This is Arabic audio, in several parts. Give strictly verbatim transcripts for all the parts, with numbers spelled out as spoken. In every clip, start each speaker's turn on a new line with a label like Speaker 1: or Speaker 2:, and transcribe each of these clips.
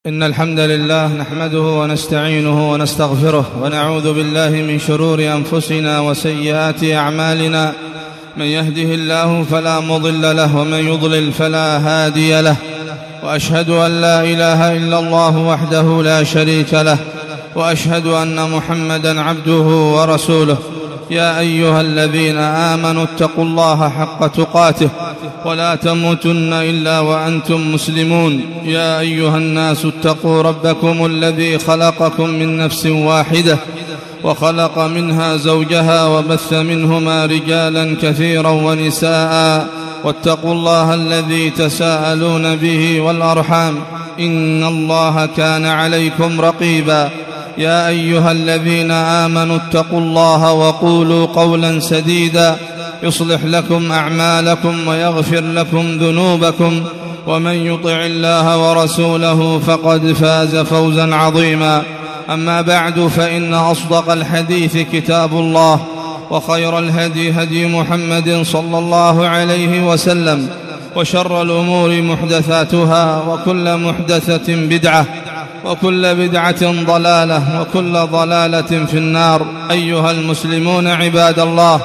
Speaker 1: إن الحمد لله نحمده ونستعينه ونستغفره ونعوذ بالله من شرور أنفسنا وسيئات أعمالنا. من يهده الله فلا مضل له ومن يضلل فلا هادي له، وأشهد أن لا إله إلا الله وحده لا شريك له، وأشهد أن محمدًا عبده ورسوله. يا أيها الذين آمنوا اتقوا الله حق تقاته ولا تموتن إلا وأنتم مسلمون. يا أيها الناس اتقوا ربكم الذي خلقكم من نفس واحدة وخلق منها زوجها وبث منهما رجالا كثيرا ونساء، واتقوا الله الذي تساءلون به والأرحام إن الله كان عليكم رقيبا. يا أيها الذين آمنوا اتقوا الله وقولوا قولا سديدا يصلح لكم أعمالكم ويغفر لكم ذنوبكم، ومن يطع الله ورسوله فقد فاز فوزا عظيما. أما بعد، فإن أصدق الحديث كتاب الله، وخير الهدي هدي محمد صلى الله عليه وسلم، وشر الأمور محدثاتها، وكل محدثة بدعة، وكل بدعة ضلالة، وكل ضلالة في النار. أيها المسلمون عباد الله،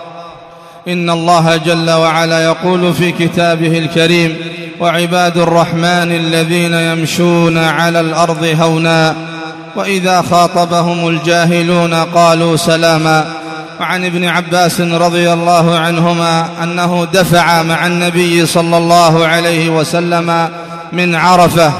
Speaker 1: إن الله جل وعلا يقول في كتابه الكريم: وعباد الرحمن الذين يمشون على الأرض هونا وإذا خاطبهم الجاهلون قالوا سلاما. وعن ابن عباس رضي الله عنهما أنه دفع مع النبي صلى الله عليه وسلم من عرفة،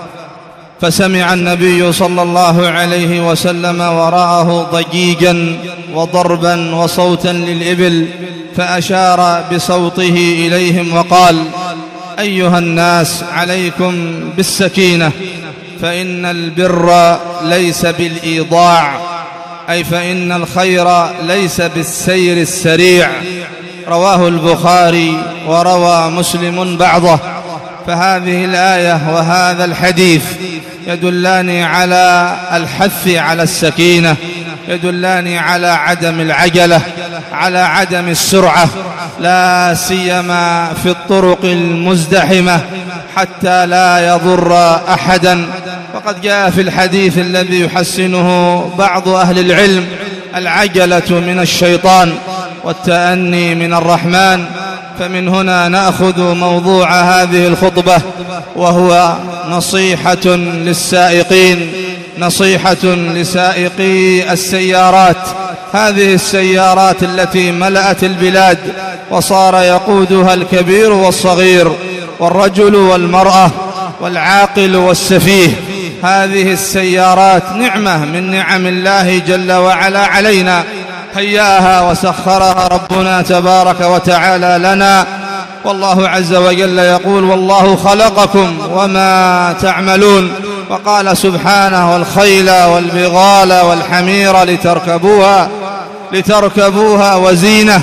Speaker 1: فسمع النبي صلى الله عليه وسلم وراءه ضجيجا وضربا وصوتا للإبل، فأشار بصوته إليهم وقال: أيها الناس، عليكم بالسكينة، فإن البر ليس بالإيضاع، أي فإن الخير ليس بالسير السريع. رواه البخاري وروى مسلم بعضه. فهذه الآية وهذا الحديث يدلان على الحث على السكينة، يدلان على عدم العجلة، على عدم السرعة، لا سيما في الطرق المزدحمة، حتى لا يضر أحدا. وقد جاء في الحديث الذي يحسنه بعض أهل العلم: العجلة من الشيطان والتأني من الرحمن. فمن هنا نأخذ موضوع هذه الخطبة، وهو نصيحة للسائقين، نصيحة لسائقي السيارات، هذه السيارات التي ملأت البلاد وصار يقودها الكبير والصغير، والرجل والمرأة، والعاقل والسفيه. هذه السيارات نعمة من نعم الله جل وعلا علينا، هياها وسخرها ربنا تبارك وتعالى لنا. والله عز وجل يقول: والله خلقكم وما تعملون. وقال سبحانه: والخيل والبغال والحمير لتركبوها لتركبوها وزينة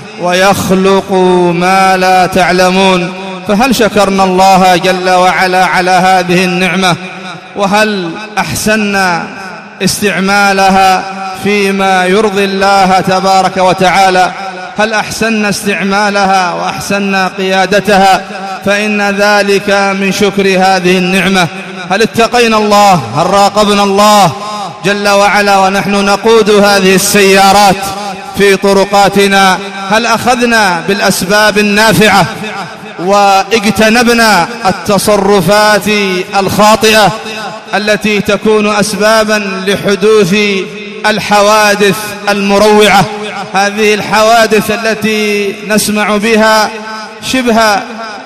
Speaker 1: ويخلق ما لا تعلمون. فهل شكرنا الله جل وعلا على هذه النعمة؟ وهل أحسننا استعمالها فيما يرضي الله تبارك وتعالى؟ هل أحسننا استعمالها وأحسننا قيادتها؟ فإن ذلك من شكر هذه النعمة. هل اتقينا الله؟ هل راقبنا الله جل وعلا ونحن نقود هذه السيارات في طرقاتنا؟ هل أخذنا بالأسباب النافعة واجتنبنا التصرفات الخاطئة التي تكون أسبابا لحدوث الحوادث المروعة؟ هذه الحوادث التي نسمع بها شبه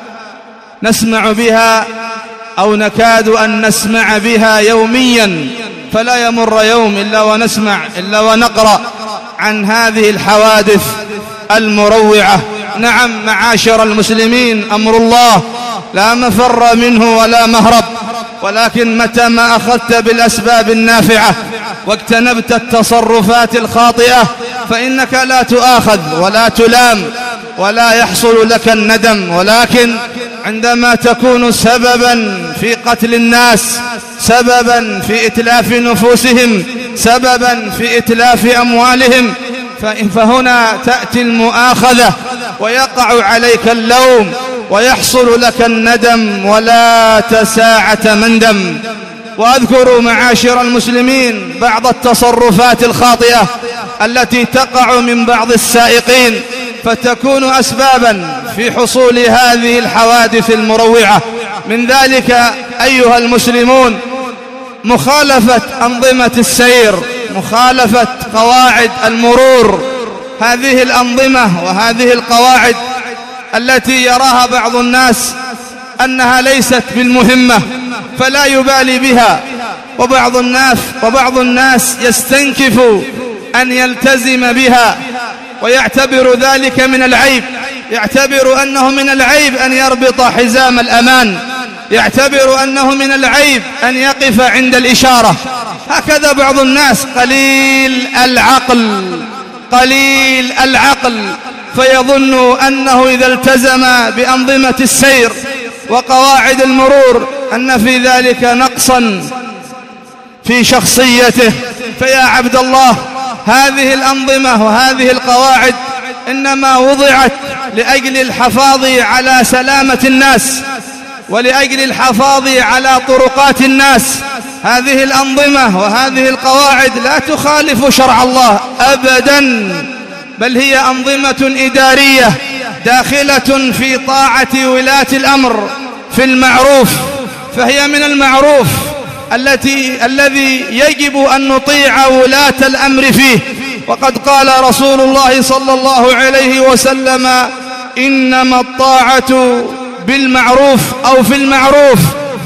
Speaker 1: نسمع بها أو نكاد أن نسمع بها يوميا، فلا يمر يوم إلا ونسمع إلا ونقرأ عن هذه الحوادث المروعة. نعم معاشر المسلمين، أمر الله لا مفر منه ولا مهرب، ولكن متى ما أخذت بالأسباب النافعة واجتنبت التصرفات الخاطئة فإنك لا تؤاخذ ولا تلام ولا يحصل لك الندم. ولكن عندما تكون سببا في قتل الناس، سببا في إتلاف نفوسهم، سببا في إتلاف أموالهم، فهنا تأتي المؤاخذة ويقع عليك اللوم ويحصل لك الندم ولا تساعة مندم. وأذكر معاشر المسلمين بعض التصرفات الخاطئة التي تقع من بعض السائقين فتكون أسبابا في حصول هذه الحوادث المروعة. من ذلك أيها المسلمون مخالفة أنظمة السير، مخالفة قواعد المرور. هذه الأنظمة وهذه القواعد التي يراها بعض الناس أنها ليست بالمهمة فلا يبالي بها، وبعض الناس وبعض الناس يستنكف أن يلتزم بها ويعتبر ذلك من العيب، يعتبر أنه من العيب أن يربط حزام الأمان، يعتبر أنه من العيب أن يقف عند الإشارة. هكذا بعض الناس قليل العقل قليل العقل فيظن أنه إذا التزم بأنظمة السير وقواعد المرور أن في ذلك نقصا في شخصيته. فيا عبد الله، هذه الأنظمة وهذه القواعد إنما وضعت لأجل الحفاظ على سلامة الناس ولأجل الحفاظ على طرقات الناس. هذه الأنظمة وهذه القواعد لا تخالف شرع الله أبدا، بل هي أنظمة إدارية داخلة في طاعة ولاة الأمر في المعروف، فهي من المعروف التي الذي يجب أن نطيع ولاة الأمر فيه. وقد قال رسول الله صلى الله عليه وسلم: إنما الطاعة بالمعروف أو في المعروف.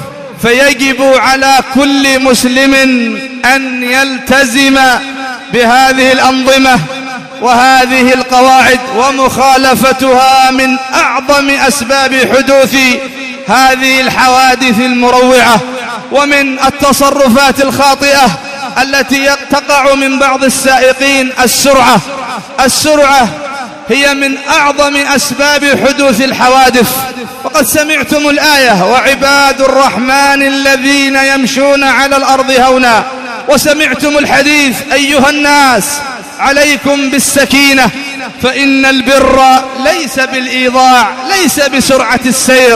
Speaker 1: فيجب على كل مسلم أن يلتزم بهذه الأنظمة وهذه القواعد، ومخالفتها من أعظم أسباب حدوث هذه الحوادث المروعة. ومن التصرفات الخاطئة التي تقع من بعض السائقين السرعة. السرعة هي من أعظم أسباب حدوث الحوادث. وقد سمعتم الآية: وعباد الرحمن الذين يمشون على الأرض هونا. وسمعتم الحديث: أيها الناس عليكم بالسكينة فإن البر ليس بالإيضاع، ليس بسرعة السير.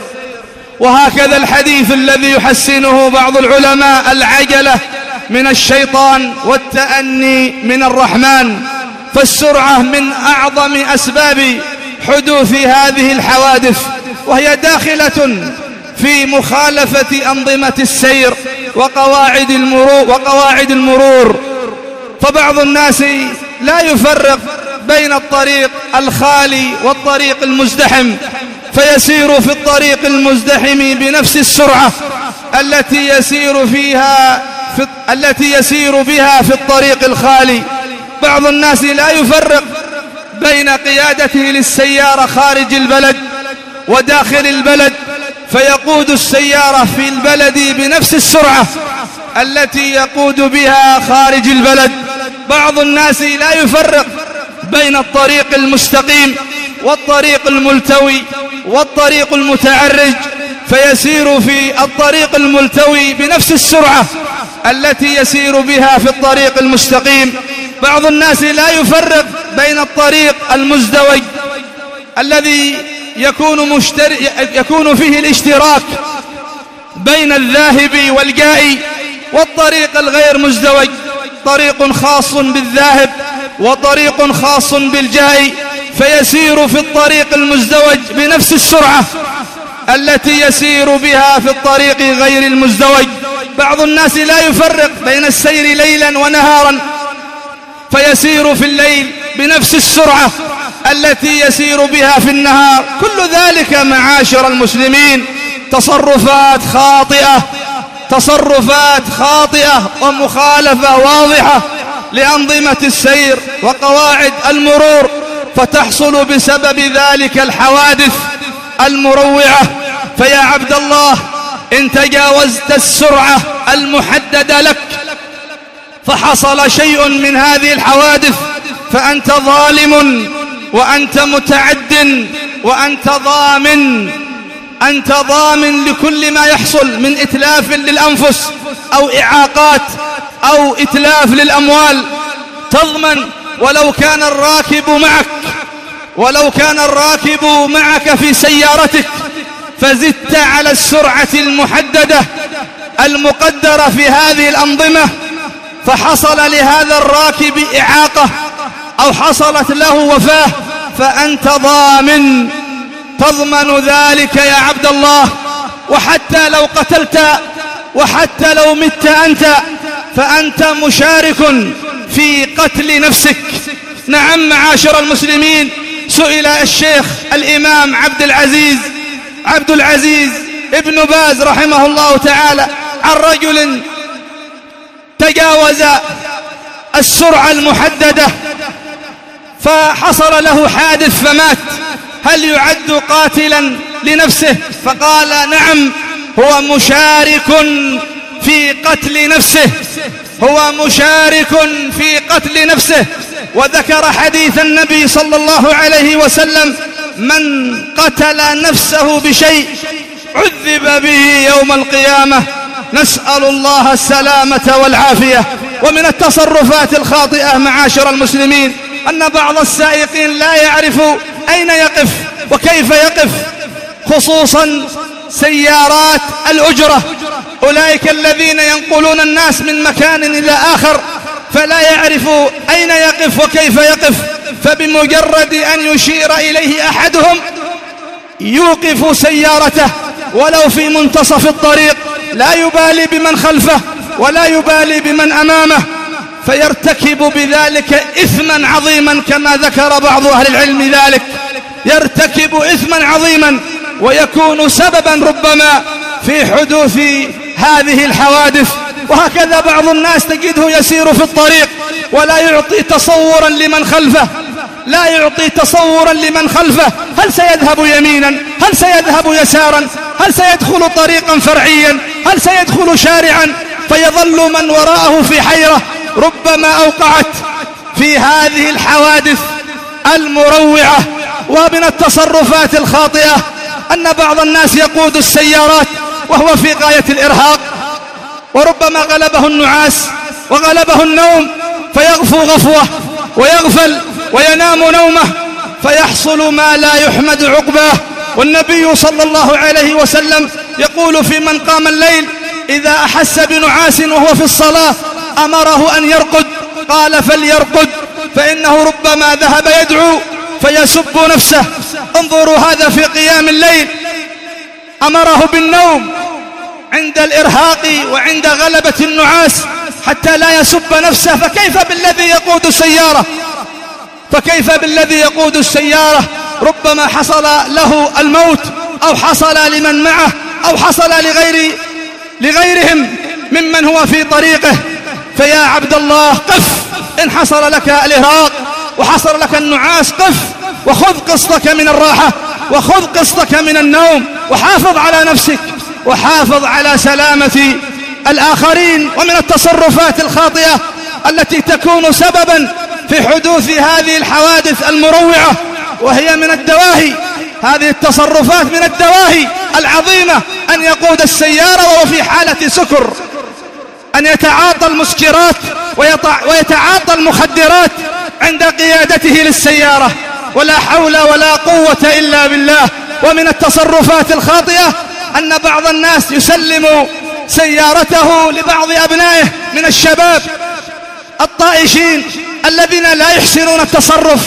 Speaker 1: وهكذا الحديث الذي يحسنه بعض العلماء: العجلة من الشيطان والتأني من الرحمن. فالسرعة من أعظم أسباب حدوث هذه الحوادث، وهي داخلة في مخالفة أنظمة السير وقواعد المرور, وقواعد المرور. فبعض الناس لا يفرق بين الطريق الخالي والطريق المزدحم، فيسير في الطريق المزدحم بنفس السرعة التي يسير فيها في التي يسير بها في الطريق الخالي. بعض الناس لا يفرق بين قيادته للسيارة خارج البلد وداخل البلد، فيقود السيارة في البلد بنفس السرعة التي يقود بها خارج البلد. بعض الناس لا يفرق بين الطريق المستقيم والطريق الملتوي والطريق المتعرج، فيسير في الطريق الملتوي بنفس السرعة التي يسير بها في الطريق المستقيم. بعض الناس لا يفرق بين الطريق المزدوج الذي يكون, مشتر... يكون فيه الاشتراك بين الذاهب والجائي، والطريق الغير مزدوج، طريق خاص بالذاهب وطريق خاص بالجائي، فيسير في الطريق المزدوج بنفس السرعة التي يسير بها في الطريق غير المزدوج. بعض الناس لا يفرق بين السير ليلا ونهارا، فيسير في الليل بنفس السرعة التي يسير بها في النهار. كل ذلك معاشر المسلمين تصرفات خاطئة تصرفات خاطئة ومخالفة واضحة لأنظمة السير وقواعد المرور، فتحصل بسبب ذلك الحوادث المروعة. فيا عبد الله، إن تجاوزت السرعة المحددة لك فحصل شيء من هذه الحوادث فأنت ظالم وأنت متعد وأنت ضامن أنت ضامن لكل ما يحصل من إتلاف للأنفس أو إعاقات أو إتلاف للأموال. تضمن ولو كان الراكب معك ولو كان الراكب معك في سيارتك فزدت على السرعة المحددة المقدرة في هذه الأنظمة، فحصل لهذا الراكب إعاقة أو حصلت له وفاة، فأنت ضامن، تضمن ذلك يا عبد الله. وحتى لو قتلت وحتى لو مت أنت فأنت مشارك في قتل نفسك. نعم معاشر المسلمين، سئل الشيخ الإمام عبد العزيز عبد العزيز ابن باز رحمه الله تعالى عن رجل تجاوز السرعة المحددة فحصل له حادث فمات، هل يعد قاتلا لنفسه؟ فقال نعم، هو مشارك في قتل نفسه، هو مشارك في قتل نفسه. وذكر حديث النبي صلى الله عليه وسلم: من قتل نفسه بشيء عذب به يوم القيامة. نسأل الله السلامة والعافية. ومن التصرفات الخاطئة معاشر المسلمين أن بعض السائقين لا يعرف أين يقف وكيف يقف، خصوصا سيارات الأجرة، أولئك الذين ينقلون الناس من مكان إلى آخر، فلا يعرف أين يقف وكيف يقف، فبمجرد أن يشير إليه أحدهم يوقف سيارته ولو في منتصف الطريق، لا يبالي بمن خلفه ولا يبالي بمن أمامه، فيرتكب بذلك إثما عظيما كما ذكر بعض أهل العلم ذلك، يرتكب إثما عظيما ويكون سببا ربما في حدوث هذه الحوادث. وهكذا بعض الناس تجده يسير في الطريق ولا يعطي تصورا لمن خلفه، لا يعطي تصورا لمن خلفه، هل سيذهب يمينا؟ هل سيذهب يسارا؟ هل سيدخل طريقا فرعيا؟ هل سيدخل شارعا؟ فيظل من وراءه في حيرة، ربما أوقعت في هذه الحوادث المروعة. ومن التصرفات الخاطئة أن بعض الناس يقود السيارات وهو في غاية الإرهاق، وربما غلبه النعاس وغلبه النوم فيغفو غفوة ويغفل وينام نومه، فيحصل ما لا يحمد عقباه. والنبي صلى الله عليه وسلم يقول في من قام الليل إذا أحس بنعاس وهو في الصلاة أمره أن يرقد، قال فليرقد فإنه ربما ذهب يدعو فيسب نفسه. انظروا هذا في قيام الليل، أمره بالنوم عند الإرهاق وعند غلبة النعاس حتى لا يسب نفسه، فكيف بالذي يقود السيارة؟ فكيف بالذي يقود السيارة ربما حصل له الموت أو حصل لمن معه أو حصل لغير لغيرهم ممن هو في طريقه. فيا عبد الله قف، إن حصل لك الإرهاق وحصل لك النعاس قف وخذ قسطك من الراحة وخذ قسطك من النوم، وحافظ على نفسك وحافظ على سلامة الآخرين. ومن التصرفات الخاطئة التي تكون سببا في حدوث هذه الحوادث المروعة وهي من الدواهي، هذه التصرفات من الدواهي العظيمة، أن يقود السيارة وهو في حالة سكر، أن يتعاطى المسكرات ويتعاطى المخدرات عند قيادته للسيارة، ولا حول ولا قوة إلا بالله. ومن التصرفات الخاطئة أن بعض الناس يسلم سيارته لبعض أبنائه من الشباب الطائشين الذين لا يحسنون التصرف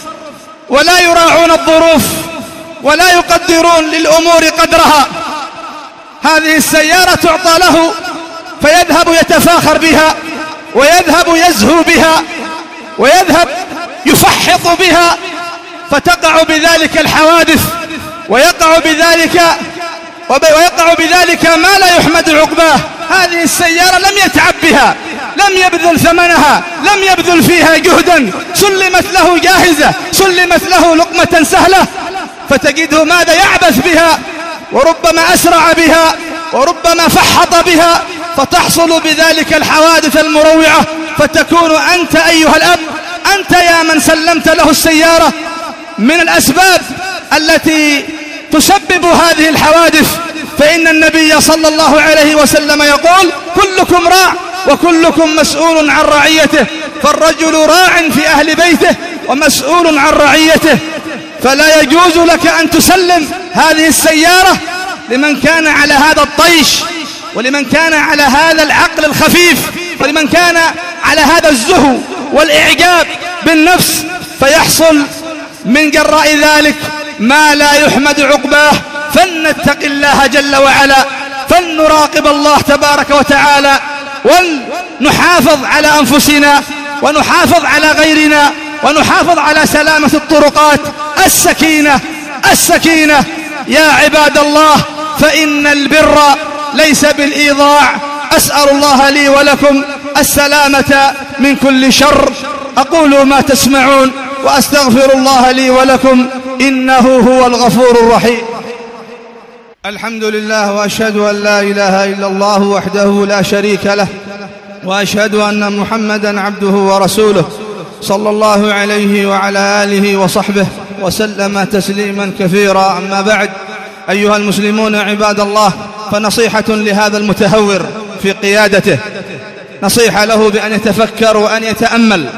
Speaker 1: ولا يراعون الظروف ولا يقدرون للأمور قدرها. هذه السيارة تعطى له فيذهب يتفاخر بها ويذهب يزهو بها ويذهب يفحط بها، فتقع بذلك الحوادث ويقع بذلك ويقع بذلك ما لا يحمد عقباه. هذه السيارة لم يتعب بها، لم يبذل ثمنها، لم يبذل فيها جهدا، سلمت له جاهزة، سلمت له لقمة سهلة، فتجده ماذا يعبث بها وربما أسرع بها وربما فحط بها، فتحصل بذلك الحوادث المروعة. فتكون أنت أيها الأب، أنت يا من سلمت له السيارة من الأسباب التي تسبب هذه الحوادث. فإن النبي صلى الله عليه وسلم يقول كلكم راع وكلكم مسؤول عن رعيته، فالرجل راع في أهل بيته ومسؤول عن رعيته، فلا يجوز لك أن تسلم هذه السيارة لمن كان على هذا الطيش ولمن كان على هذا العقل الخفيف، ولمن كان على هذا الزهو والإعجاب بالنفس، فيحصل من جراء ذلك ما لا يحمد عقباه. فلنتق الله جل وعلا، فلنراقب الله تبارك وتعالى، ونحافظ على أنفسنا، ونحافظ على غيرنا، ونحافظ على سلامة الطرقات. السكينة السكينة يا عباد الله، فإن البر ليس بالإيضاع. أسأل الله لي ولكم السلامة من كل شر. أقول ما تسمعون وأستغفر الله لي ولكم، إنه هو الغفور الرحيم. الحمد لله، وأشهد أن لا إله إلا الله وحده لا شريك له، وأشهد أن محمدًا عبده ورسوله، صلى الله عليه وعلى آله وصحبه وسلم تسليما كثيرا. أما بعد، أيها المسلمون عباد الله، فنصيحة لهذا المتهور في قيادته، نصيحة له بأن يتفكر وأن يتأمل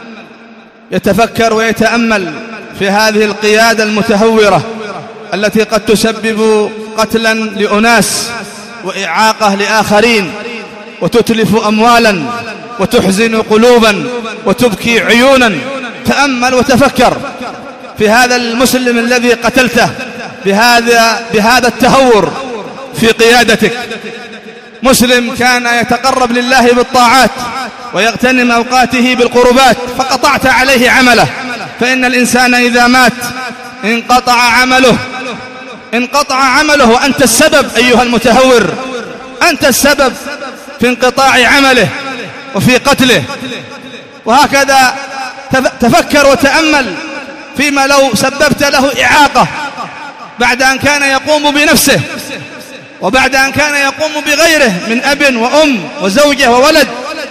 Speaker 1: يتفكر ويتأمل في هذه القيادة المتهورة التي قد تسبب قتلا لأناس وإعاقة لآخرين، وتتلف أموالا، وتحزن قلوبا، وتبكي عيونا. تأمل وتفكر في هذا المسلم الذي قتلته بهذا بهذا التهور في قيادتك. مسلم كان يتقرب لله بالطاعات ويغتنم أوقاته بالقربات، فقطعت عليه عمله. فإن الإنسان إذا مات انقطع عمله انقطع عمله وأنت السبب أيها المتهور، أنت السبب في انقطاع عمله وفي قتله. وهكذا تفكر وتأمل فيما لو سببت له إعاقة بعد أن كان يقوم بنفسه، وبعد أن كان يقوم بغيره من أب وأم وزوجة وولد.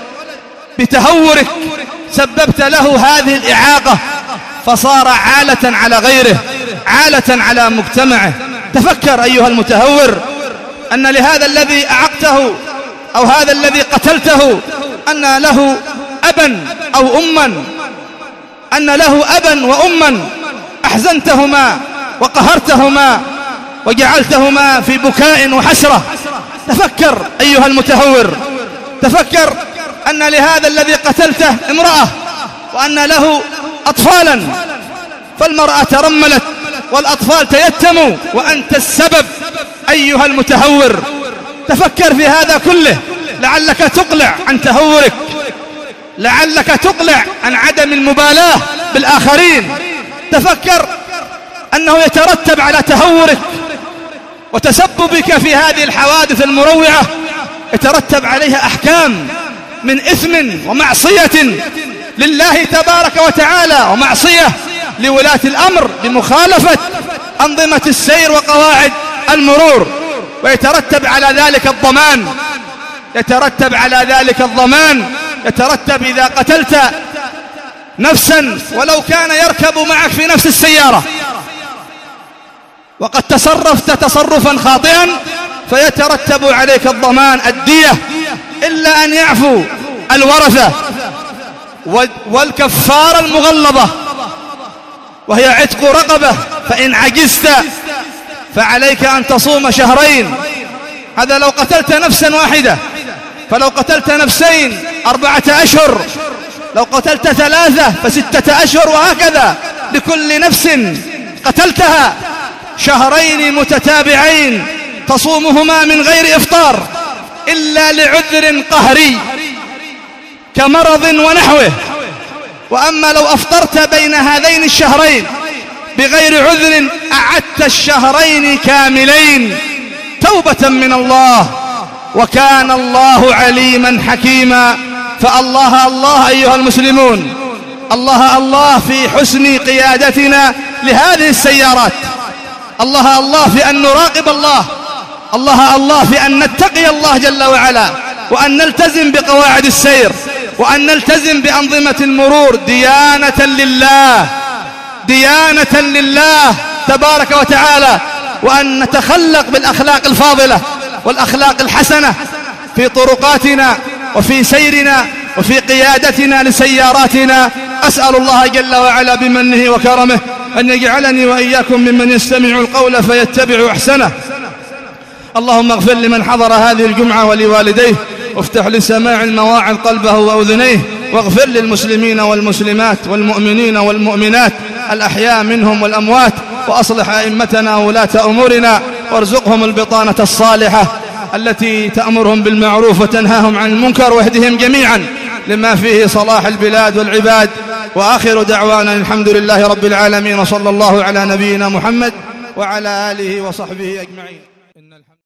Speaker 1: بتهورك سببت له هذه الإعاقة، فصار عالة على غيره، عالة على مجتمعه. تفكر أيها المتهور أن لهذا الذي أعقته أو هذا الذي قتلته أن له أبا أو أما، أن له أبا وأما أحزنتهما وقهرتهما وجعلتهما في بكاء وحسرة. تفكر أيها المتهور، تفكر أن لهذا الذي قتلته امرأة وأن له أطفالا، فالمرأة ترملت والأطفال تيتموا، وأنت السبب أيها المتهور. تفكر في هذا كله، لعلك تقلع عن تهورك، لعلك تقلع عن عدم المبالاة بالآخرين. تفكر أنه يترتب على تهورك وتسببك في هذه الحوادث المروعة، يترتب عليها أحكام من إثم ومعصية لله تبارك وتعالى، ومعصية لولاة الأمر بمخالفة أنظمة السير وقواعد المرور. ويترتب على ذلك الضمان، يترتب على ذلك الضمان يترتب إذا قتلت نفسا ولو كان يركب معك في نفس السيارة وقد تصرفت تصرفا خاطئا، فيترتب عليك الضمان، الدية، إلا أن يعفو الورثة. والكفارة المغلظة وهي عتق رقبة، فإن عجزت فعليك أن تصوم شهرين. هذا لو قتلت نفسا واحدة، فلو قتلت نفسين أربعة أشهر، لو قتلت ثلاثة فستة أشهر، وهكذا لكل نفس قتلتها شهرين متتابعين تصومهما من غير إفطار إلا لعذر قهري كمرض ونحوه. وأما لو أفطرت بين هذين الشهرين بغير عذر أعدت الشهرين كاملين توبة من الله، وكان الله عليما حكيما. فالله الله أيها المسلمون، الله الله في حسن قيادتنا لهذه السيارات، الله الله في أن نراقب الله، الله الله في أن نتقي الله جل وعلا، وأن نلتزم بقواعد السير، وأن نلتزم بأنظمة المرور ديانة لله، ديانة لله تبارك وتعالى، وأن نتخلق بالأخلاق الفاضلة والأخلاق الحسنة في طرقاتنا وفي سيرنا وفي قيادتنا لسياراتنا. أسأل الله جل وعلا بمنه وكرمه أن يجعلني وإياكم ممن يستمع القول فيتبع أحسنه. اللهم اغفر لمن حضر هذه الجمعة ولوالديه، وافتح لسماع المواعظ قلبه وأذنيه، واغفر للمسلمين والمسلمات والمؤمنين والمؤمنات الأحياء منهم والأموات، وأصلح أئمتنا وولاة أمورنا، وارزقهم البطانة الصالحة التي تأمرهم بالمعروف وتنهاهم عن المنكر، واهدهم جميعا لما فيه صلاح البلاد والعباد. وآخر دعوانا الحمد لله رب العالمين، وصلى الله على نبينا محمد وعلى آله وصحبه أجمعين.